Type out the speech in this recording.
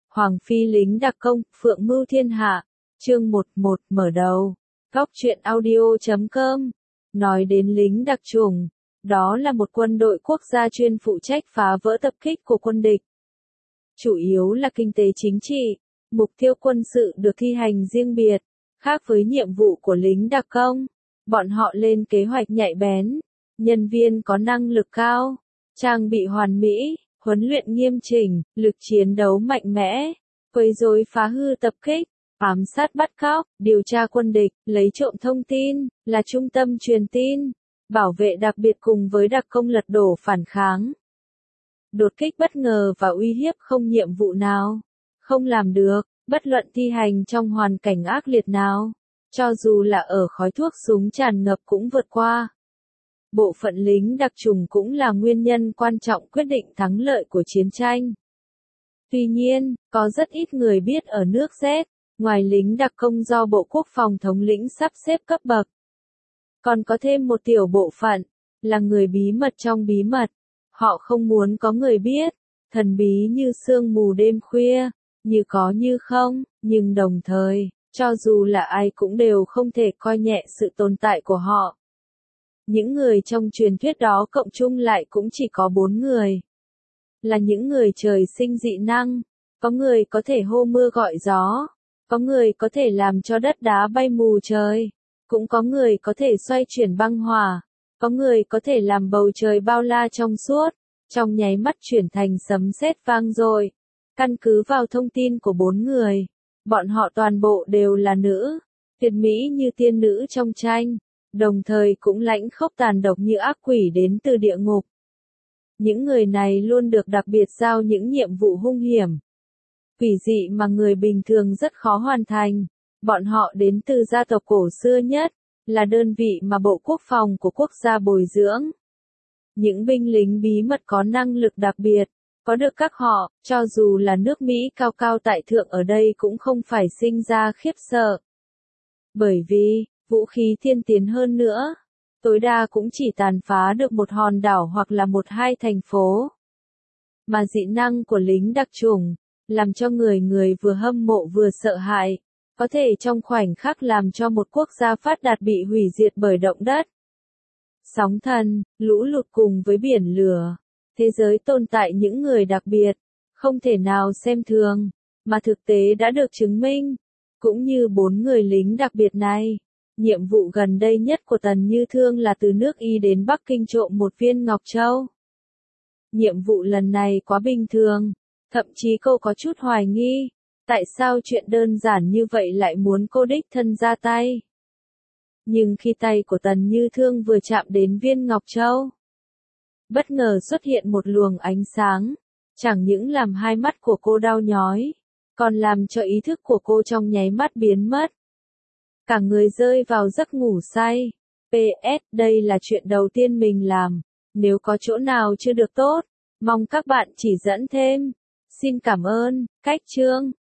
Hoàng phi lính đặc công, phượng mưu thiên hạ. Chương 11 mở đầu. Góc truyện audio.com. Nói đến lính đặc chủng, đó là một quân đội quốc gia chuyên phụ trách phá vỡ tập kích của quân địch. Chủ yếu là kinh tế chính trị, mục tiêu quân sự được thi hành riêng biệt, khác với nhiệm vụ của lính đặc công. Bọn họ lên kế hoạch nhạy bén, nhân viên có năng lực cao, trang bị hoàn mỹ, huấn luyện nghiêm chỉnh, lực chiến đấu mạnh mẽ, quấy rối phá hư tập kích, ám sát bắt cóc, điều tra quân địch, lấy trộm thông tin, là trung tâm truyền tin, bảo vệ đặc biệt cùng với đặc công lật đổ phản kháng. Đột kích bất ngờ và uy hiếp không nhiệm vụ nào không làm được, bất luận thi hành trong hoàn cảnh ác liệt nào, cho dù là ở khói thuốc súng tràn ngập cũng vượt qua. Bộ phận lính đặc chủng cũng là nguyên nhân quan trọng quyết định thắng lợi của chiến tranh. Tuy nhiên, có rất ít người biết ở nước Z, ngoài lính đặc công do Bộ Quốc phòng thống lĩnh sắp xếp cấp bậc, còn có thêm một tiểu bộ phận, là người bí mật trong bí mật. Họ không muốn có người biết, thần bí như sương mù đêm khuya, như có như không, nhưng đồng thời, cho dù là ai cũng đều không thể coi nhẹ sự tồn tại của họ. Những người trong truyền thuyết đó cộng chung lại cũng chỉ có 4 người. Là những người trời sinh dị năng, có người có thể hô mưa gọi gió, có người có thể làm cho đất đá bay mù trời, cũng có người có thể xoay chuyển băng hỏa, có người có thể làm bầu trời bao la trong suốt, trong nháy mắt chuyển thành sấm sét vang dội. Căn cứ vào thông tin của 4 người, bọn họ toàn bộ đều là nữ, tuyệt mỹ như tiên nữ trong tranh, đồng thời cũng lãnh khốc tàn độc như ác quỷ đến từ địa ngục. Những người này luôn được đặc biệt giao những nhiệm vụ hung hiểm, quỷ dị mà người bình thường rất khó hoàn thành. Bọn họ đến từ gia tộc cổ xưa nhất, là đơn vị mà Bộ Quốc phòng của quốc gia bồi dưỡng. Những binh lính bí mật có năng lực đặc biệt, có được các họ, cho dù là nước Mỹ cao cao tại thượng ở đây cũng không phải sinh ra khiếp sợ. Bởi vì, vũ khí tiên tiến hơn nữa, tối đa cũng chỉ tàn phá được một hòn đảo hoặc là một hai thành phố. Mà dị năng của lính đặc chủng, làm cho người người vừa hâm mộ vừa sợ hãi, có thể trong khoảnh khắc làm cho một quốc gia phát đạt bị hủy diệt bởi động đất, sóng thần, lũ lụt cùng với biển lửa. Thế giới tồn tại những người đặc biệt, không thể nào xem thường, mà thực tế đã được chứng minh. Cũng như 4 người lính đặc biệt này, nhiệm vụ gần đây nhất của Tần Như Thương là từ nước Y đến Bắc Kinh trộm một viên ngọc châu. Nhiệm vụ lần này quá bình thường, thậm chí cô có chút hoài nghi, tại sao chuyện đơn giản như vậy lại muốn cô đích thân ra tay. Nhưng khi tay của Tần Như Thương vừa chạm đến viên ngọc châu, bất ngờ xuất hiện một luồng ánh sáng, chẳng những làm hai mắt của cô đau nhói, còn làm cho ý thức của cô trong nháy mắt biến mất. Cả người rơi vào giấc ngủ say. PS, đây là chuyện đầu tiên mình làm. Nếu có chỗ nào chưa được tốt, mong các bạn chỉ dẫn thêm. Xin cảm ơn. Cách chương.